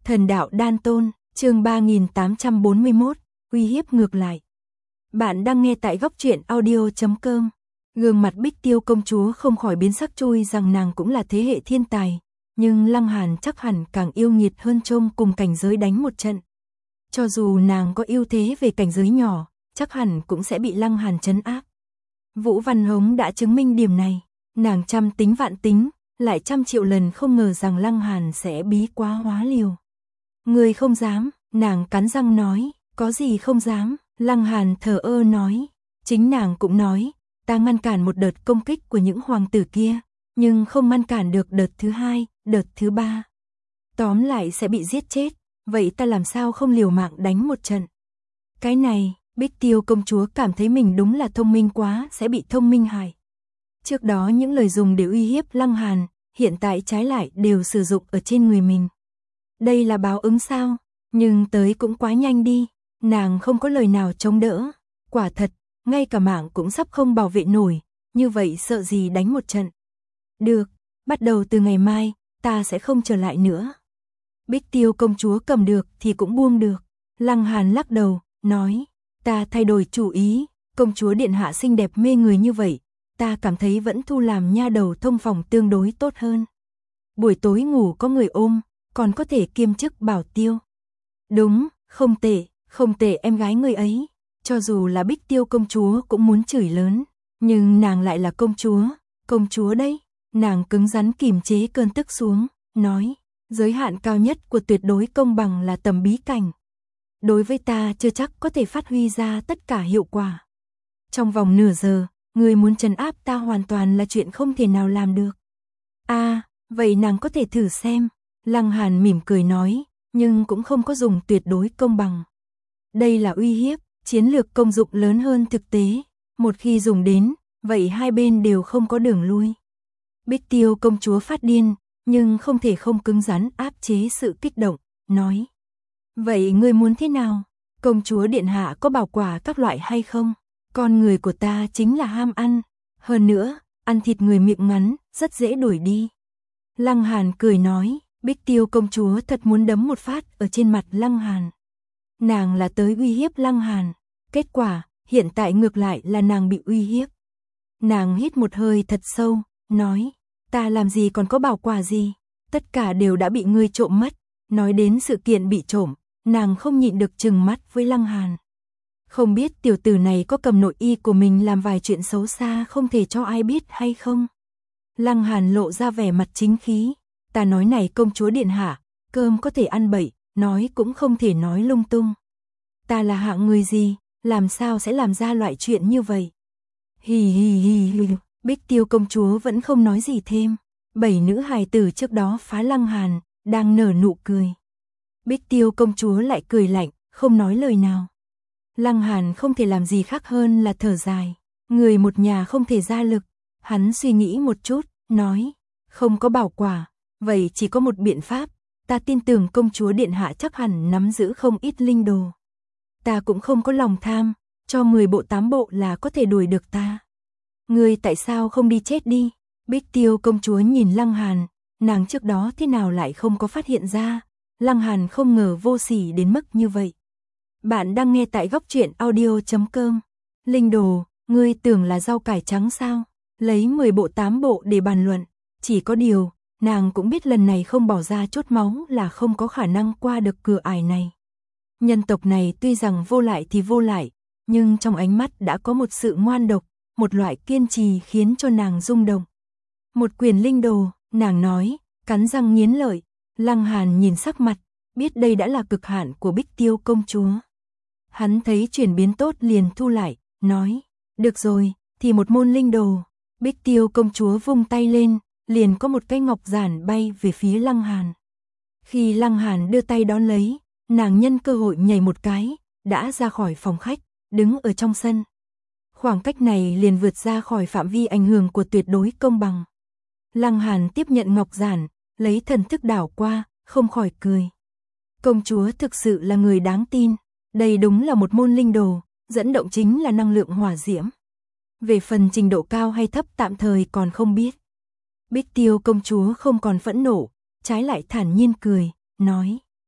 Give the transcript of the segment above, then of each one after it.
Thần đạo đan tôn, chương 3841, uy hiếp ngược lại. Bạn đang nghe tại góc truyện audio.com. Gương mặt Bích Tiêu công chúa không khỏi biến sắc, chui rằng nàng cũng là thế hệ thiên tài, nhưng Lăng Hàn chắc hẳn càng yêu nghiệt hơn trông cùng cảnh giới đánh một trận. Cho dù nàng có ưu thế về cảnh giới nhỏ, chắc hẳn cũng sẽ bị Lăng Hàn trấn áp. Vũ Văn Hống đã chứng minh điểm này, nàng trăm tính vạn tính, lại trăm triệu lần không ngờ rằng Lăng Hàn sẽ bí quá hóa liều. Người không dám, nàng cắn răng nói, có gì không dám, Lăng Hàn thờ ơ nói, chính nàng cũng nói, ta ngăn cản một đợt công kích của những hoàng tử kia, nhưng không ngăn cản được đợt thứ hai, đợt thứ ba. Tóm lại sẽ bị giết chết, vậy ta làm sao không liều mạng đánh một trận. Cái này, Bích Tiêu công chúa cảm thấy mình đúng là thông minh quá, sẽ bị thông minh hại. Trước đó những lời dùng để uy hiếp Lăng Hàn, hiện tại trái lại đều sử dụng ở trên người mình. Đây là báo ứng sao? Nhưng tới cũng quá nhanh đi, nàng không có lời nào chống đỡ. Quả thật, ngay cả mạng cũng sắp không bảo vệ nổi, như vậy sợ gì đánh một trận. Được, bắt đầu từ ngày mai, ta sẽ không trở lại nữa. Bích Tiêu công chúa cầm được thì cũng buông được. Lăng Hàn lắc đầu, nói, ta thay đổi chủ ý, công chúa điện hạ xinh đẹp mê người như vậy, ta cảm thấy vẫn thu làm nha đầu thông phòng tương đối tốt hơn. Buổi tối ngủ có người ôm, còn có thể kiêm chức bảo tiêu. Đúng, không tệ em gái người ấy. Cho dù là Bích Tiêu công chúa cũng muốn chửi lớn, nhưng nàng lại là công chúa đấy. Nàng cứng rắn kìm chế cơn tức xuống, nói, giới hạn cao nhất của tuyệt đối công bằng là tầm bí cảnh. Đối với ta chưa chắc có thể phát huy ra tất cả hiệu quả. Trong vòng nửa giờ, người muốn trấn áp ta hoàn toàn là chuyện không thể nào làm được. Vậy nàng có thể thử xem. Lăng Hàn mỉm cười nói, nhưng cũng không có dùng tuyệt đối công bằng. Đây là uy hiếp, chiến lược công dụng lớn hơn thực tế. Một khi dùng đến, vậy hai bên đều không có đường lui. Bích Tiêu công chúa phát điên, nhưng không thể không cứng rắn áp chế sự kích động, nói. Vậy ngươi muốn thế nào? Công chúa điện hạ có bảo quả các loại hay không? Con người của ta chính là ham ăn. Hơn nữa, ăn thịt người miệng ngắn, rất dễ đuổi đi. Lăng Hàn cười nói, Bích Tiêu công chúa thật muốn đấm một phát ở trên mặt Lăng Hàn. Nàng là tới uy hiếp Lăng Hàn. Kết quả, hiện tại ngược lại là nàng bị uy hiếp. Nàng hít một hơi thật sâu, nói, ta làm gì còn có bảo quả gì, tất cả đều đã bị ngươi trộm mất. Nói đến sự kiện bị trộm, nàng không nhịn được trừng mắt với Lăng Hàn. Không biết tiểu tử này có cầm nội y của mình làm vài chuyện xấu xa không thể cho ai biết hay không? Lăng Hàn lộ ra vẻ mặt chính khí, ta nói này công chúa điện hạ, cơm có thể ăn bậy, nói cũng không thể nói lung tung. Ta là hạng người gì, làm sao sẽ làm ra loại chuyện như vậy? Hì. Bích Tiêu công chúa vẫn không nói gì thêm. 7 nữ hài tử trước đó phá Lăng Hàn, đang nở nụ cười. Bích Tiêu công chúa lại cười lạnh, không nói lời nào. Lăng Hàn không thể làm gì khác hơn là thở dài. Người một nhà không thể ra lực. Hắn suy nghĩ một chút, nói, không có bảo quả, vậy chỉ có một biện pháp. Ta tin tưởng công chúa điện hạ chắc hẳn nắm giữ không ít linh đồ. Ta cũng không có lòng tham, cho 10 bộ 8 bộ là có thể đuổi được ta. Ngươi tại sao không đi chết đi? Bích Tiêu công chúa nhìn Lăng Hàn, nàng trước đó thế nào lại không có phát hiện ra. Lăng Hàn không ngờ vô sỉ đến mức như vậy. Bạn đang nghe tại góc truyện audio.com. Linh đồ, ngươi tưởng là rau cải trắng sao? Lấy 10 bộ 8 bộ để bàn luận. Chỉ có điều, nàng cũng biết lần này không bỏ ra chốt máu là không có khả năng qua được cửa ải này. Nhân tộc này tuy rằng vô lại thì vô lại, nhưng trong ánh mắt đã có một sự ngoan độc, một loại kiên trì khiến cho nàng rung động. Một quyển linh đồ, nàng nói, cắn răng nghiến lợi. Lăng Hàn nhìn sắc mặt, biết đây đã là cực hạn của Bích Tiêu công chúa. Hắn thấy chuyển biến tốt liền thu lại, nói, được rồi, thì một môn linh đồ. Bích Tiêu công chúa vung tay lên, liền có một cái ngọc giản bay về phía Lăng Hàn. Khi Lăng Hàn đưa tay đón lấy, nàng nhân cơ hội nhảy một cái, đã ra khỏi phòng khách, đứng ở trong sân. Khoảng cách này liền vượt ra khỏi phạm vi ảnh hưởng của tuyệt đối công bằng. Lăng Hàn tiếp nhận ngọc giản, lấy thần thức đảo qua, không khỏi cười. Công chúa thực sự là người đáng tin, đây đúng là một môn linh đồ, dẫn động chính là năng lượng hỏa diễm. Về phần trình độ cao hay thấp tạm thời còn không biết. Bích Tiêu công chúa không còn phẫn nộ, trái lại thản nhiên cười, nói,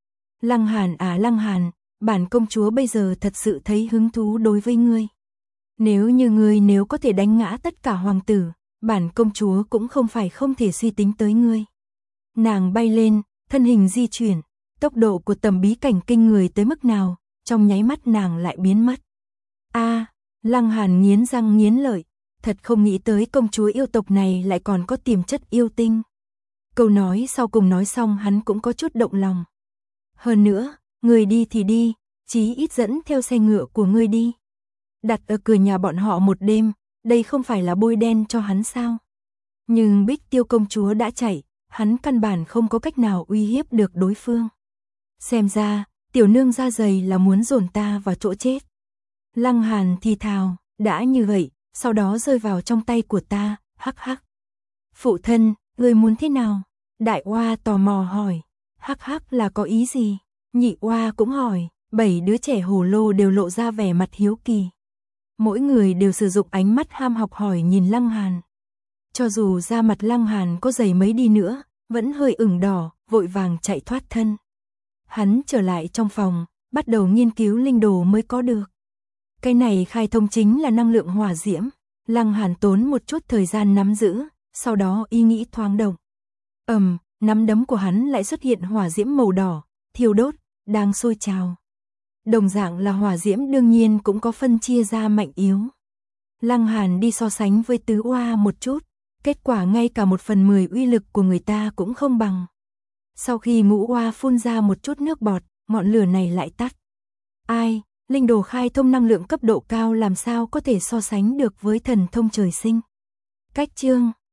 Lăng Hàn à Lăng Hàn, bản công chúa bây giờ thật sự thấy hứng thú đối với ngươi. Nếu có thể đánh ngã tất cả hoàng tử, bản công chúa cũng không phải không thể suy tính tới ngươi. Nàng bay lên, thân hình di chuyển, tốc độ của tầm bí cảnh kinh người tới mức nào, trong nháy mắt nàng lại biến mất. Lăng Hàn nghiến răng nghiến lợi, thật không nghĩ tới công chúa yêu tộc này lại còn có tiềm chất yêu tinh. Câu nói sau cùng nói xong hắn cũng có chút động lòng. Hơn nữa, người đi thì đi, chí ít dẫn theo xe ngựa của ngươi đi. Đặt ở cửa nhà bọn họ một đêm, đây không phải là bôi đen cho hắn sao? Nhưng Bích Tiêu công chúa đã chạy, hắn căn bản không có cách nào uy hiếp được đối phương. Xem ra, tiểu nương da dày là muốn dồn ta vào chỗ chết. Lăng Hàn thì thào, đã như vậy, sau đó rơi vào trong tay của ta, hắc hắc. Phụ thân, ngươi muốn thế nào? Đại oa tò mò hỏi, hắc hắc là có ý gì? Nhị oa cũng hỏi, 7 đứa trẻ hồ lô đều lộ ra vẻ mặt hiếu kỳ. Mỗi người đều sử dụng ánh mắt ham học hỏi nhìn Lăng Hàn. Cho dù da mặt Lăng Hàn có dày mấy đi nữa, vẫn hơi ửng đỏ, vội vàng chạy thoát thân. Hắn trở lại trong phòng, bắt đầu nghiên cứu linh đồ mới có được. Cái này khai thông chính là năng lượng hỏa diễm. Lăng Hàn tốn một chút thời gian nắm giữ, sau đó ý nghĩ thoáng động. Nắm đấm của hắn lại xuất hiện hỏa diễm màu đỏ, thiêu đốt, đang sôi trào. Đồng dạng là hỏa diễm đương nhiên cũng có phân chia ra mạnh yếu. Lăng Hàn đi so sánh với tứ oa một chút, kết quả ngay cả 1/10 uy lực của người ta cũng không bằng. Sau khi ngũ oa phun ra một chút nước bọt, ngọn lửa này lại tắt. Linh đồ khai thông năng lượng cấp độ cao làm sao có thể so sánh được với thần thông trời sinh. Cách chương